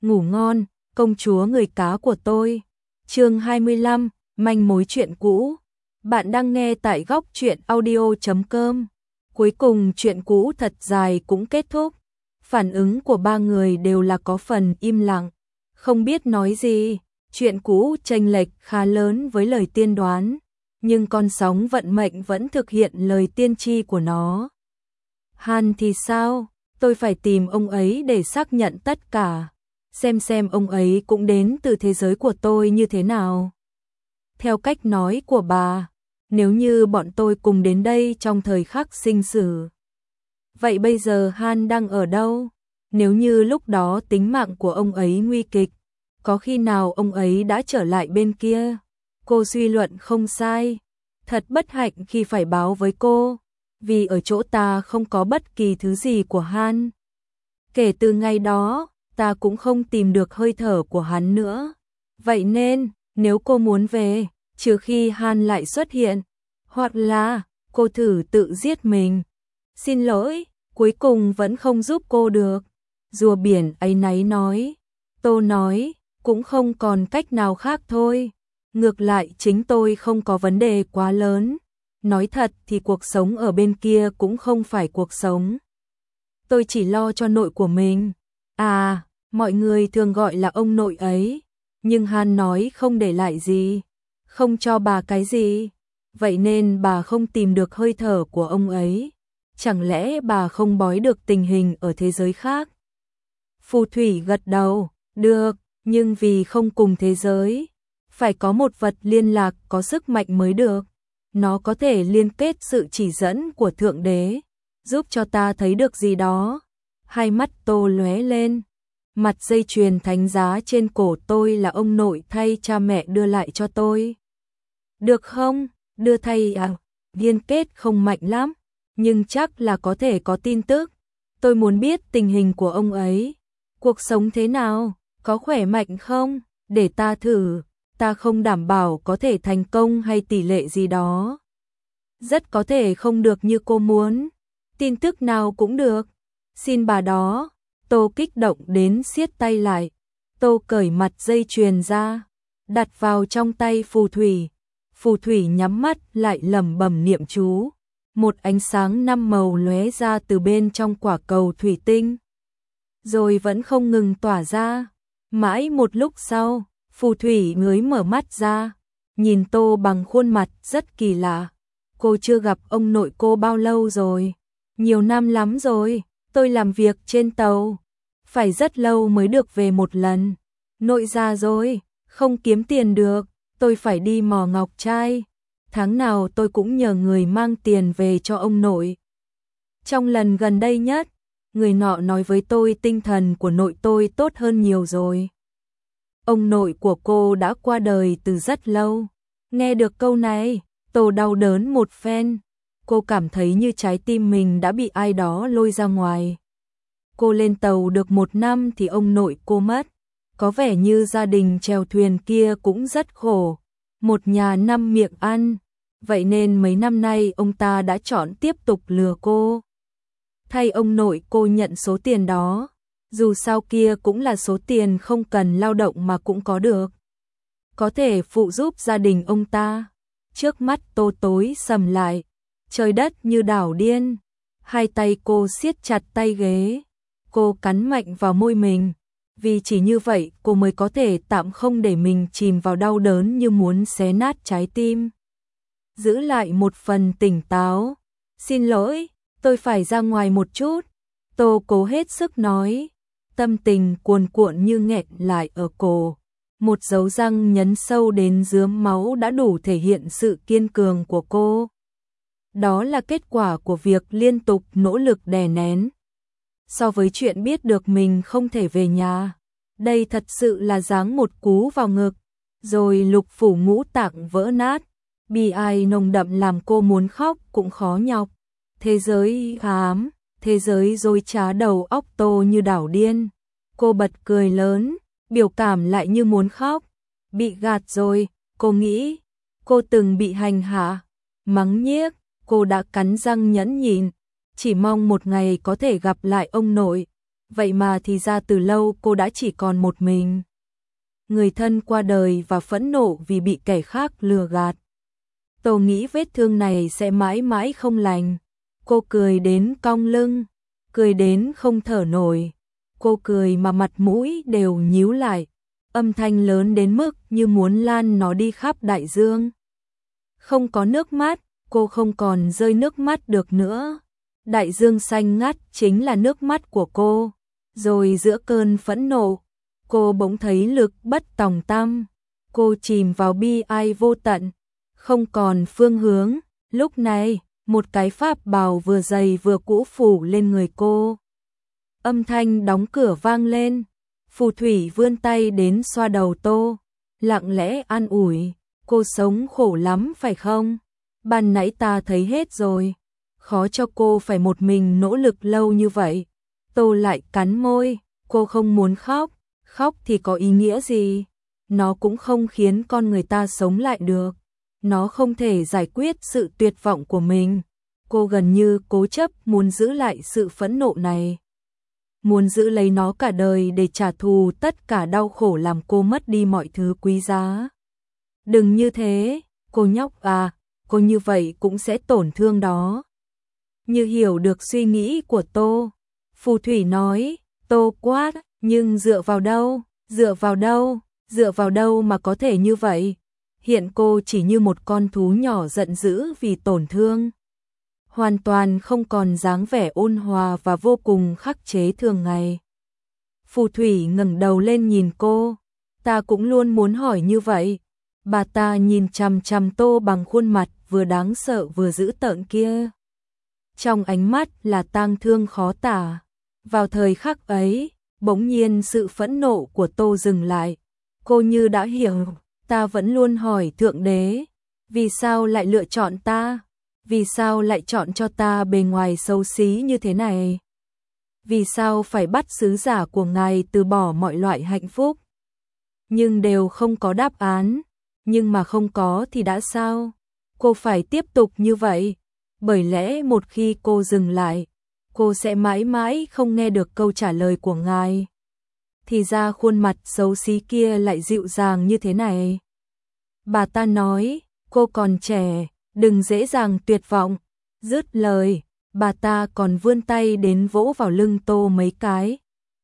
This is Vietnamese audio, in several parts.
ngủ ngon, công chúa người cá của tôi. Chương 25, manh mối chuyện cũ. Bạn đang nghe tại góc truyện audio.com. Cuối cùng chuyện cũ thật dài cũng kết thúc. Phản ứng của ba người đều là có phần im lặng, không biết nói gì. Chuyện cũ chênh lệch khá lớn với lời tiên đoán, nhưng con sóng vận mệnh vẫn thực hiện lời tiên tri của nó. Han thì sao? Tôi phải tìm ông ấy để xác nhận tất cả, xem ông ấy cũng đến từ thế giới của tôi như thế nào. Theo cách nói của bà, nếu như bọn tôi cùng đến đây trong thời khắc sinh tử, vậy bây giờ Han đang ở đâu? Nếu như lúc đó tính mạng của ông ấy nguy kịch, có khi nào ông ấy đã trở lại bên kia? Cô suy luận không sai. Thật bất hạnh khi phải báo với cô, vì ở chỗ ta không có bất kỳ thứ gì của Han. Kể từ ngày đó, ta cũng không tìm được hơi thở của hắn nữa. Vậy nên, nếu cô muốn về, trừ khi Han lại xuất hiện, hoặc là cô thử tự giết mình. Xin lỗi, cuối cùng vẫn không giúp cô được. Rùa biển áy náy nói. Tô nói, cũng không còn cách nào khác thôi. Ngược lại chính tôi không có vấn đề quá lớn. Nói thật thì cuộc sống ở bên kia cũng không phải cuộc sống. Tôi chỉ lo cho nội của mình. À, mọi người thường gọi là ông nội ấy. Nhưng Han nói không để lại gì, không cho bà cái gì. Vậy nên bà không tìm được hơi thở của ông ấy. Chẳng lẽ bà không bói được tình hình ở thế giới khác? Phù thủy gật đầu, được, nhưng vì không cùng thế giới, phải có một vật liên lạc có sức mạnh mới được. Nó có thể liên kết sự chỉ dẫn của Thượng Đế, giúp cho ta thấy được gì đó. Hai mắt Tô lóe lên. Mặt dây chuyền thánh giá trên cổ tôi là ông nội thay cha mẹ đưa lại cho tôi. Được không? Đưa thay à? Liên kết không mạnh lắm, nhưng chắc là có thể có tin tức. Tôi muốn biết tình hình của ông ấy. Cuộc sống thế nào? Có khỏe mạnh không? Để ta thử. Ta không đảm bảo có thể thành công hay tỷ lệ gì đó. Rất có thể không được như cô muốn. Tin tức nào cũng được. Xin bà đó. Tô kích động đến siết tay lại. Tô cởi mặt dây chuyền ra, đặt vào trong tay phù thủy. Phù thủy nhắm mắt lại lẩm bẩm niệm chú. Một ánh sáng 5 màu lóe ra từ bên trong quả cầu thủy tinh, rồi vẫn không ngừng tỏa ra. Mãi một lúc sau, phù thủy mới mở mắt ra, nhìn Tô bằng khuôn mặt rất kỳ lạ. Cô chưa gặp ông nội cô bao lâu rồi? Nhiều năm lắm rồi, tôi làm việc trên tàu, phải rất lâu mới được về một lần. Nội già rồi, không kiếm tiền được, tôi phải đi mò ngọc trai. Tháng nào tôi cũng nhờ người mang tiền về cho ông nội. Trong lần gần đây nhất, người nọ nói với tôi tinh thần của nội tôi tốt hơn nhiều rồi. Ông nội của cô đã qua đời từ rất lâu. Nghe được câu này, Tô đau đớn một phen. Cô cảm thấy như trái tim mình đã bị ai đó lôi ra ngoài. Cô lên tàu được 1 năm thì ông nội cô mất. Có vẻ như gia đình chèo thuyền kia cũng rất khổ. Một nhà 5 miệng ăn. Vậy nên mấy năm nay ông ta đã chọn tiếp tục lừa cô. Thay ông nội cô nhận số tiền đó. Dù sao kia cũng là số tiền không cần lao động mà cũng có được. Có thể phụ giúp gia đình ông ta. Trước mắt Tô tối sầm lại. Trời đất như đảo điên. Hai tay cô siết chặt tay ghế. Cô cắn mạnh vào môi mình. Vì chỉ như vậy cô mới có thể tạm không để mình chìm vào đau đớn như muốn xé nát trái tim. Giữ lại một phần tỉnh táo. Xin lỗi, tôi phải ra ngoài một chút. Tô cố hết sức nói. Tâm tình cuồn cuộn như nghẹn lại ở cổ. Một dấu răng nhấn sâu đến rướm máu đã đủ thể hiện sự kiên cường của cô. Đó là kết quả của việc liên tục nỗ lực đè nén. So với chuyện biết được mình không thể về nhà, đây thật sự là giáng một cú vào ngực, rồi lục phủ ngũ tạng vỡ nát. Bi ai nồng đậm làm cô muốn khóc cũng khó nhọc. Thế giới ám, thế giới dối trá đầu óc Tô như đảo điên. Cô bật cười lớn, biểu cảm lại như muốn khóc. Bị gạt rồi, cô nghĩ. Cô từng bị hành hạ, mắng nhiếc, cô đã cắn răng nhẫn nhịn, chỉ mong một ngày có thể gặp lại ông nội. vậy mà thì ra từ lâu cô đã chỉ còn một mình. Người thân qua đời và phẫn nộ vì bị kẻ khác lừa gạt. Tô nghĩ vết thương này sẽ mãi mãi không lành. Cô cười đến cong lưng, cười đến không thở nổi. Cô cười mà mặt mũi đều nhíu lại, âm thanh lớn đến mức như muốn lan nó đi khắp đại dương. Không có nước mắt, cô không còn rơi nước mắt được nữa. Đại dương xanh ngắt chính là nước mắt của cô. Rồi giữa cơn phẫn nộ, cô bỗng thấy lực bất tòng tâm. Cô chìm vào bi ai vô tận, không còn phương hướng. Lúc này, một cái pháp bào vừa dày vừa cũ phủ lên người cô. Âm thanh đóng cửa vang lên. Phù thủy vươn tay đến xoa đầu Tô, lặng lẽ an ủi. Cô sống khổ lắm phải không? Ban nãy ta thấy hết rồi. Khó cho cô phải một mình nỗ lực lâu như vậy. Tô lại cắn môi. Cô không muốn khóc. Khóc thì có ý nghĩa gì? Nó cũng không khiến con người ta sống lại được. Nó không thể giải quyết sự tuyệt vọng của mình. Cô gần như cố chấp muốn giữ lại sự phẫn nộ này. Muốn giữ lấy nó cả đời để trả thù tất cả đau khổ làm cô mất đi mọi thứ quý giá. Đừng như thế, cô nhóc à, cô như vậy cũng sẽ tổn thương đó. Như hiểu được suy nghĩ của Tô, phù thủy nói. Tô quát, nhưng dựa vào đâu, dựa vào đâu, dựa vào đâu mà có thể như vậy? Hiện cô chỉ như một con thú nhỏ giận dữ vì tổn thương. Hoàn toàn không còn dáng vẻ ôn hòa và vô cùng khắc chế thường ngày. Phù thủy ngẩng đầu lên nhìn cô. Ta cũng luôn muốn hỏi như vậy. Bà ta nhìn chằm chằm Tô bằng khuôn mặt vừa đáng sợ vừa dữ tợn kia. Trong ánh mắt là tang thương khó tả. Vào thời khắc ấy, bỗng nhiên sự phẫn nộ của Tô dừng lại. Cô như đã hiểu, ta vẫn luôn hỏi Thượng Đế, vì sao lại lựa chọn ta? Vì sao lại chọn cho ta bề ngoài xấu xí như thế này? Vì sao phải bắt sứ giả của Ngài từ bỏ mọi loại hạnh phúc? Nhưng đều không có đáp án. Nhưng mà không có thì đã sao? Cô phải tiếp tục như vậy. Bởi lẽ một khi cô dừng lại, cô sẽ mãi mãi không nghe được câu trả lời của Ngài. Thì ra khuôn mặt xấu xí kia lại dịu dàng như thế này. Bà ta nói, cô còn trẻ, đừng dễ dàng tuyệt vọng. Dứt lời, bà ta còn vươn tay đến vỗ vào lưng Tô mấy cái.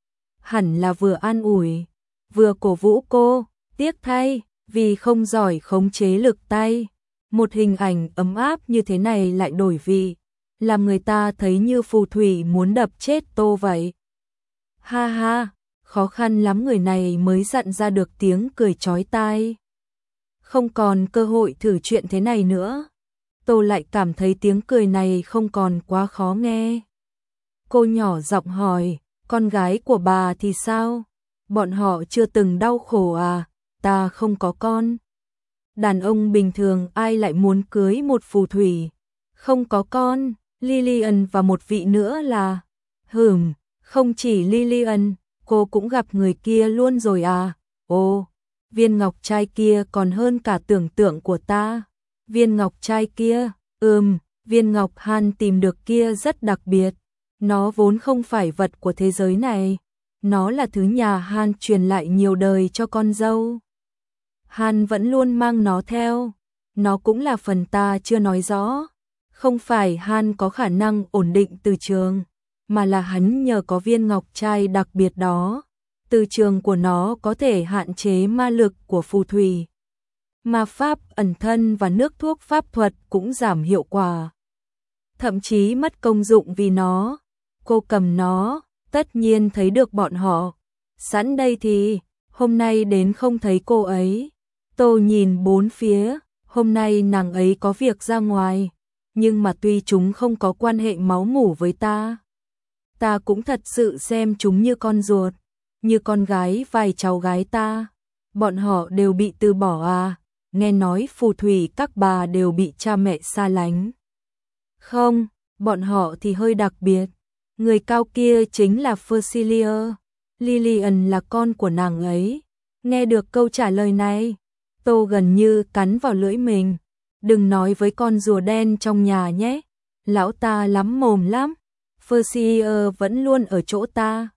Hẳn là vừa an ủi, vừa cổ vũ cô. Tiếc thay, vì không giỏi khống chế lực tay. Một hình ảnh ấm áp như thế này lại đổi vị, làm người ta thấy như phù thủy muốn đập chết Tô vậy. Ha ha, khó khăn lắm người này mới dặn ra được tiếng cười chói tai. Không còn cơ hội thử chuyện thế này nữa. Tô lại cảm thấy tiếng cười này không còn quá khó nghe. Cô nhỏ giọng hỏi, con gái của bà thì sao? Bọn họ chưa từng đau khổ à? Ta không có con. Đàn ông bình thường ai lại muốn cưới một phù thủy? Không có con, Lillian và một vị nữa là... Không chỉ Lillian, cô cũng gặp người kia luôn rồi à? Ồ, viên ngọc trai kia còn hơn cả tưởng tượng của ta. Viên ngọc trai kia, viên ngọc Han tìm được kia rất đặc biệt. Nó vốn không phải vật của thế giới này. Nó là thứ nhà Han truyền lại nhiều đời cho con dâu. Han vẫn luôn mang nó theo. Nó cũng là phần ta chưa nói rõ. Không phải Han có khả năng ổn định từ trường, mà là hắn nhờ có viên ngọc trai đặc biệt đó. Từ trường của nó có thể hạn chế ma lực của phù thủy. Ma pháp ẩn thân và nước thuốc pháp thuật cũng giảm hiệu quả. Thậm chí mất công dụng vì nó. Cô cầm nó, tất nhiên thấy được bọn họ. Sẵn đây thì, hôm nay đến không thấy cô ấy. Tô nhìn bốn phía, hôm nay nàng ấy có việc ra ngoài. Nhưng mà tuy chúng không có quan hệ máu mủ với ta, ta cũng thật sự xem chúng như con ruột, như con gái vài cháu gái ta. Bọn họ đều bị từ bỏ à? Nghe nói phù thủy các bà đều bị cha mẹ xa lánh. Không, bọn họ thì hơi đặc biệt. Người cao kia chính là Fercilia. Lillian là con của nàng ấy. Nghe được câu trả lời này, Tô gần như cắn vào lưỡi mình. Đừng nói với con rùa đen trong nhà nhé. Lão ta lắm mồm lắm. Fercilia vẫn luôn ở chỗ ta.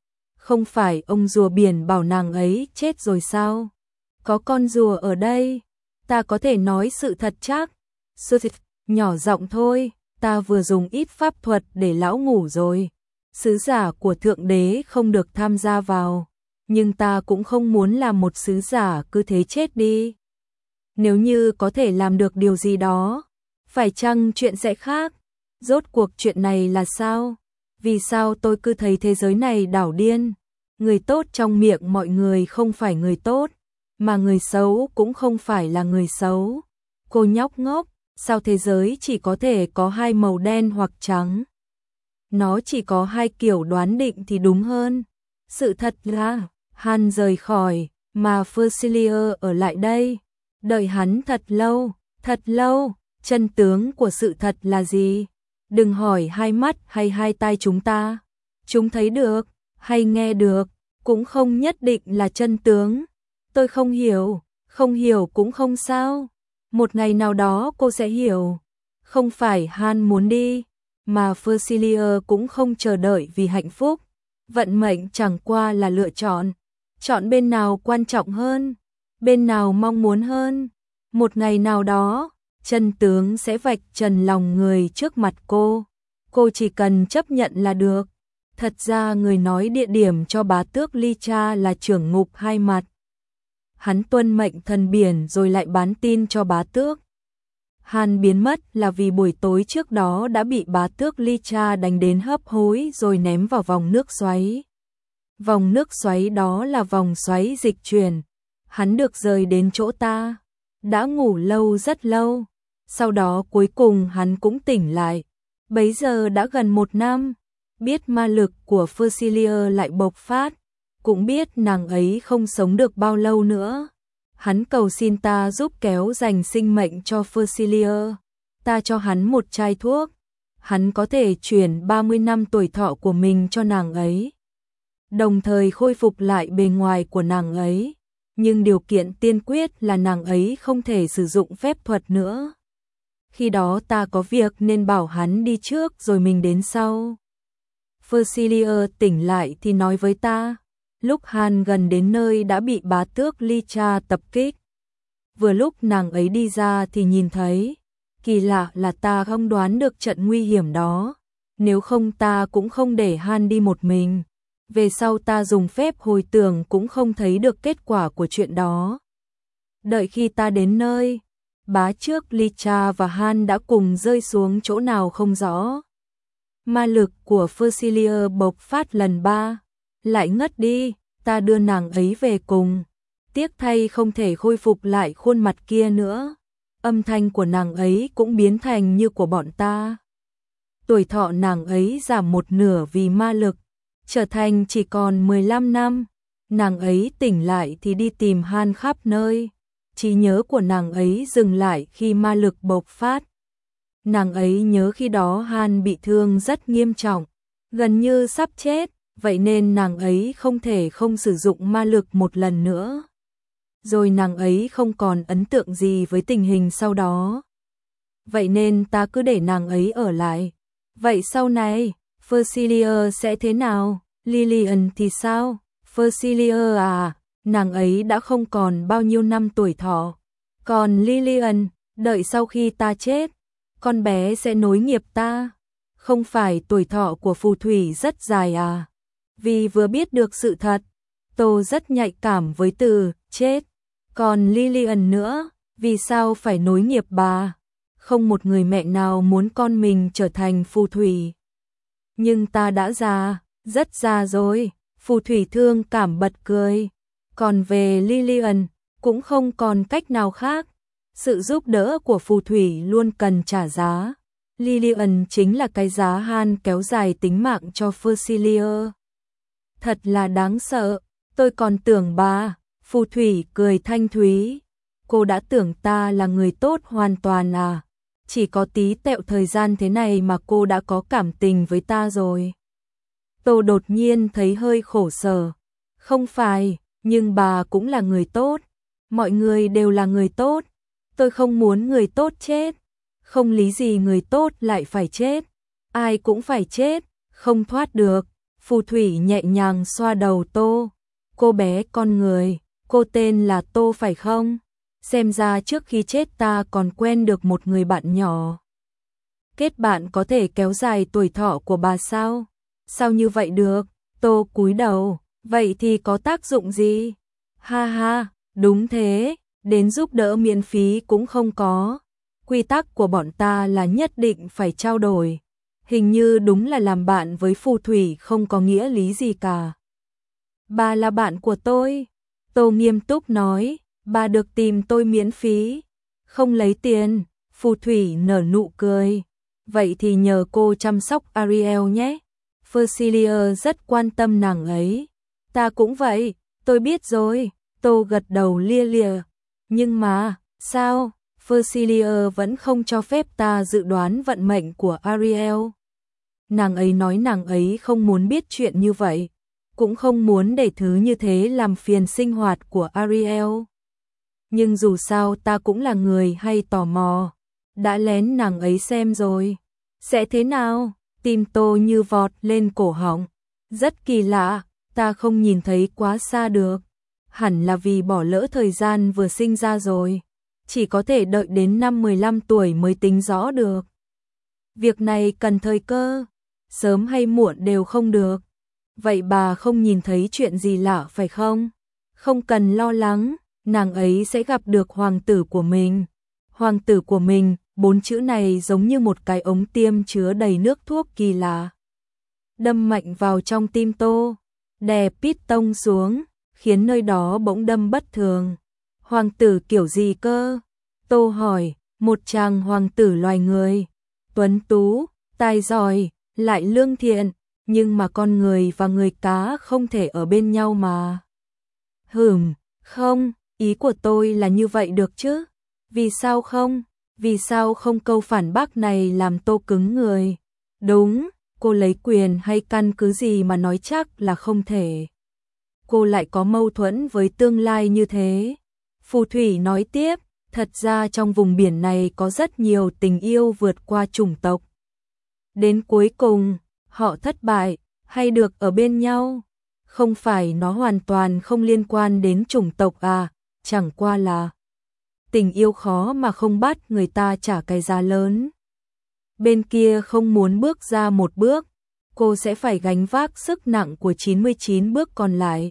Không phải ông rùa biển bảo nàng ấy chết rồi sao? Có con rùa ở đây, ta có thể nói sự thật chắc. Sự thật, nhỏ giọng thôi, ta vừa dùng ít pháp thuật để lão ngủ rồi. Sứ giả của Thượng Đế không được tham gia vào, nhưng ta cũng không muốn làm một sứ giả cứ thế chết đi. Nếu như có thể làm được điều gì đó, phải chăng chuyện sẽ khác? Rốt cuộc chuyện này là sao? Vì sao tôi cứ thấy thế giới này đảo điên? Người tốt trong miệng mọi người không phải người tốt, mà người xấu cũng không phải là người xấu. Cô nhóc ngốc, sao thế giới chỉ có thể có hai màu đen hoặc trắng? Nó chỉ có hai kiểu đoán định thì đúng hơn. Sự thật là, Han rời khỏi, mà Fersilia ở lại đây. Đợi hắn thật lâu. Chân tướng của sự thật là gì? Đừng hỏi hai mắt hay hai tai chúng ta. Chúng thấy được, hay nghe được, cũng không nhất định là chân tướng. Tôi không hiểu cũng không sao. Một ngày nào đó cô sẽ hiểu. Không phải Han muốn đi, mà Fersilia cũng không chờ đợi vì hạnh phúc. Vận mệnh chẳng qua là lựa chọn. Chọn bên nào quan trọng hơn, bên nào mong muốn hơn. Một ngày nào đó, chân tướng sẽ vạch trần lòng người trước mặt cô. Cô chỉ cần chấp nhận là được. Thật ra người nói địa điểm cho bá tước Ly Cha là trưởng ngục hai mặt. Hắn tuân mệnh thần biển rồi lại bán tin cho bá tước. Han biến mất là vì buổi tối trước đó đã bị bá tước Ly Cha đánh đến hấp hối rồi ném vào vòng nước xoáy. Vòng nước xoáy đó là vòng xoáy dịch chuyển. Hắn được rời đến chỗ ta. Đã ngủ lâu rất lâu. Sau đó cuối cùng hắn cũng tỉnh lại. Bấy giờ đã gần 1 năm. Biết ma lực của Fersilia lại bộc phát. Cũng biết nàng ấy không sống được bao lâu nữa. Hắn cầu xin ta giúp kéo dành sinh mệnh cho Fersilia. Ta cho hắn một chai thuốc. Hắn có thể chuyển 30 năm tuổi thọ của mình cho nàng ấy. Đồng thời khôi phục lại bề ngoài của nàng ấy. Nhưng điều kiện tiên quyết là nàng ấy không thể sử dụng phép thuật nữa. Khi đó ta có việc nên bảo hắn đi trước rồi mình đến sau. Fersilia tỉnh lại thì nói với ta. Lúc Han gần đến nơi đã bị bá tước Ly Cha tập kích. Vừa lúc nàng ấy đi ra thì nhìn thấy. Kỳ lạ là ta không đoán được trận nguy hiểm đó. Nếu không ta cũng không để Han đi một mình. Về sau ta dùng phép hồi tưởng cũng không thấy được kết quả của chuyện đó. Đợi khi ta đến nơi, bá tước Ly Cha và Han đã cùng rơi xuống chỗ nào không rõ. Ma lực của Fersilia bộc phát lần 3, lại ngất đi, ta đưa nàng ấy về cùng. Tiếc thay không thể khôi phục lại khuôn mặt kia nữa. Âm thanh của nàng ấy cũng biến thành như của bọn ta. Tuổi thọ nàng ấy giảm 1/2 vì ma lực, trở thành chỉ còn 15 năm. Nàng ấy tỉnh lại thì đi tìm Han khắp nơi. Trí nhớ của nàng ấy dừng lại khi ma lực bộc phát. Nàng ấy nhớ khi đó Han bị thương rất nghiêm trọng, gần như sắp chết, vậy nên nàng ấy không thể không sử dụng ma lực một lần nữa. Rồi nàng ấy không còn ấn tượng gì với tình hình sau đó. Vậy nên ta cứ để nàng ấy ở lại. Vậy sau này, Fersilia sẽ thế nào? Lillian thì sao? Fersilia à, nàng ấy đã không còn bao nhiêu năm tuổi thọ. Còn Lillian, đợi sau khi ta chết, con bé sẽ nối nghiệp ta. Không phải tuổi thọ của phù thủy rất dài à? Vì vừa biết được sự thật, tôi rất nhạy cảm với từ chết. Còn Lillian nữa, vì sao phải nối nghiệp bà? Không một người mẹ nào muốn con mình trở thành phù thủy. Nhưng ta đã già, rất già rồi. Phù thủy thương cảm bật cười. Còn về Lillian, cũng không còn cách nào khác. Sự giúp đỡ của phù thủy luôn cần trả giá. Lillian chính là cái giá Han kéo dài tính mạng cho Fersilia. Thật là đáng sợ, tôi còn tưởng bà. Phù thủy cười thanh thúy. Cô đã tưởng ta là người tốt hoàn toàn à? Chỉ có tí tẹo thời gian thế này mà cô đã có cảm tình với ta rồi. Tôi đột nhiên thấy hơi khổ sở. Không phải, nhưng bà cũng là người tốt. Mọi người đều là người tốt. Tôi không muốn người tốt chết. Không lý gì người tốt lại phải chết. Ai cũng phải chết, không thoát được. Phù thủy nhẹ nhàng xoa đầu Tô. Cô bé con người, cô tên là Tô phải không? Xem ra trước khi chết ta còn quen được một người bạn nhỏ. Kết bạn có thể kéo dài tuổi thọ của bà sao? Sao như vậy được? Tô cúi đầu, vậy thì có tác dụng gì? Ha ha, đúng thế, đến giúp đỡ miễn phí cũng không có. Quy tắc của bọn ta là nhất định phải trao đổi. Hình như đúng là làm bạn với phù thủy không có nghĩa lý gì cả. Bà là bạn của tôi. Tô nghiêm túc nói, bà được tìm tôi miễn phí. Không lấy tiền, phù thủy nở nụ cười. Vậy thì nhờ cô chăm sóc Ariel nhé. Fercilia rất quan tâm nàng ấy. Ta cũng vậy, tôi biết rồi. Tô gật đầu lia lịa. Nhưng mà, sao? Fercilia vẫn không cho phép ta dự đoán vận mệnh của Ariel. Nàng ấy nói nàng ấy không muốn biết chuyện như vậy, cũng không muốn để thứ như thế làm phiền sinh hoạt của Ariel. Nhưng dù sao ta cũng là người hay tò mò, đã lén nàng ấy xem rồi. Sẽ thế nào? Tim Tô như vọt lên cổ họng. Rất kỳ lạ, ta không nhìn thấy quá xa được. Hẳn là vì bỏ lỡ thời gian vừa sinh ra rồi. Chỉ có thể đợi đến năm 15 tuổi mới tính rõ được. Việc này cần thời cơ, sớm hay muộn đều không được. Vậy bà không nhìn thấy chuyện gì lạ phải không? Không cần lo lắng, nàng ấy sẽ gặp được hoàng tử của mình. Hoàng tử của mình, 4 chữ này giống như một cái ống tiêm chứa đầy nước thuốc kỳ lạ. Đâm mạnh vào trong tim Tô, đè piston xuống, khiến nơi đó bỗng đâm bất thường. Hoàng tử kiểu gì cơ? Tô hỏi, một chàng hoàng tử loài người. Tuấn tú, tài giỏi, lại lương thiện, nhưng mà con người và người cá không thể ở bên nhau mà. Không, ý của tôi là như vậy được chứ? Vì sao không? Vì sao không? Câu phản bác này làm Tô cứng người. Đúng, cô lấy quyền hay căn cứ gì mà nói chắc là không thể. Cô lại có mâu thuẫn với tương lai như thế. Phù thủy nói tiếp, thật ra trong vùng biển này có rất nhiều tình yêu vượt qua chủng tộc. Đến cuối cùng, họ thất bại, hay được ở bên nhau. Không phải nó hoàn toàn không liên quan đến chủng tộc à, chẳng qua là tình yêu khó mà không bắt người ta trả cái giá lớn. Bên kia không muốn bước ra một bước, cô sẽ phải gánh vác sức nặng của 99 bước còn lại.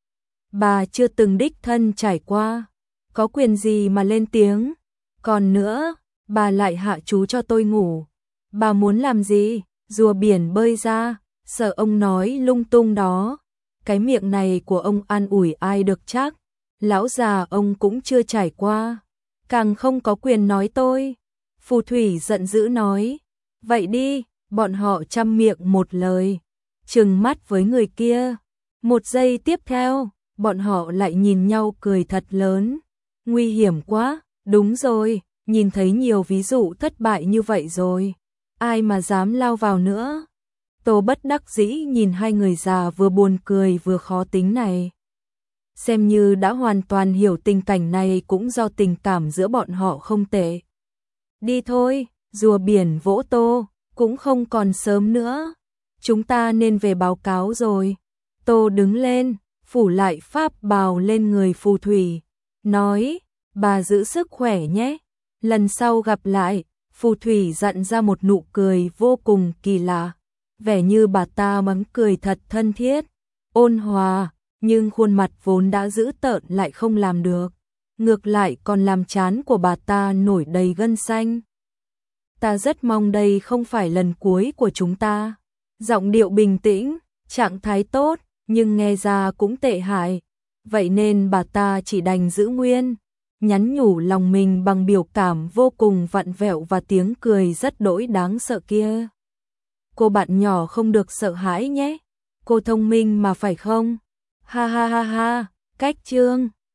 Bà chưa từng đích thân trải qua, có quyền gì mà lên tiếng. Còn nữa, bà lại hạ chú cho tôi ngủ. Bà muốn làm gì? Rùa biển bơi ra, sợ ông nói lung tung đó. Cái miệng này của ông an ủi ai được chắc. Lão già ông cũng chưa trải qua, càng không có quyền nói tôi. Phù thủy giận dữ nói, vậy đi. Bọn họ chăm miệng một lời, trừng mắt với người kia. Một giây tiếp theo, bọn họ lại nhìn nhau cười thật lớn. Nguy hiểm quá, đúng rồi, nhìn thấy nhiều ví dụ thất bại như vậy rồi. Ai mà dám lao vào nữa. Tô bất đắc dĩ nhìn hai người già vừa buồn cười vừa khó tính này. Xem như đã hoàn toàn hiểu tình cảnh này cũng do tình cảm giữa bọn họ không tệ. Đi thôi, rùa biển vỗ Tô, cũng không còn sớm nữa. Chúng ta nên về báo cáo rồi. Tô đứng lên, phủ lại pháp bào lên người phù thủy. Nói, bà giữ sức khỏe nhé. Lần sau gặp lại, phù thủy dặn ra một nụ cười vô cùng kỳ lạ. Vẻ như bà ta mắng cười thật thân thiết, ôn hòa, nhưng khuôn mặt vốn đã dữ tợn lại không làm được. Ngược lại còn làm trán của bà ta nổi đầy gân xanh. Ta rất mong đây không phải lần cuối của chúng ta. Giọng điệu bình tĩnh, trạng thái tốt, nhưng nghe ra cũng tệ hại. Vậy nên bà ta chỉ đành giữ nguyên, nhắn nhủ lòng mình bằng biểu cảm vô cùng vặn vẹo và tiếng cười rất đỗi đáng sợ kia. Cô bạn nhỏ không được sợ hãi nhé. Cô thông minh mà phải không? Ha ha ha ha, cách chương.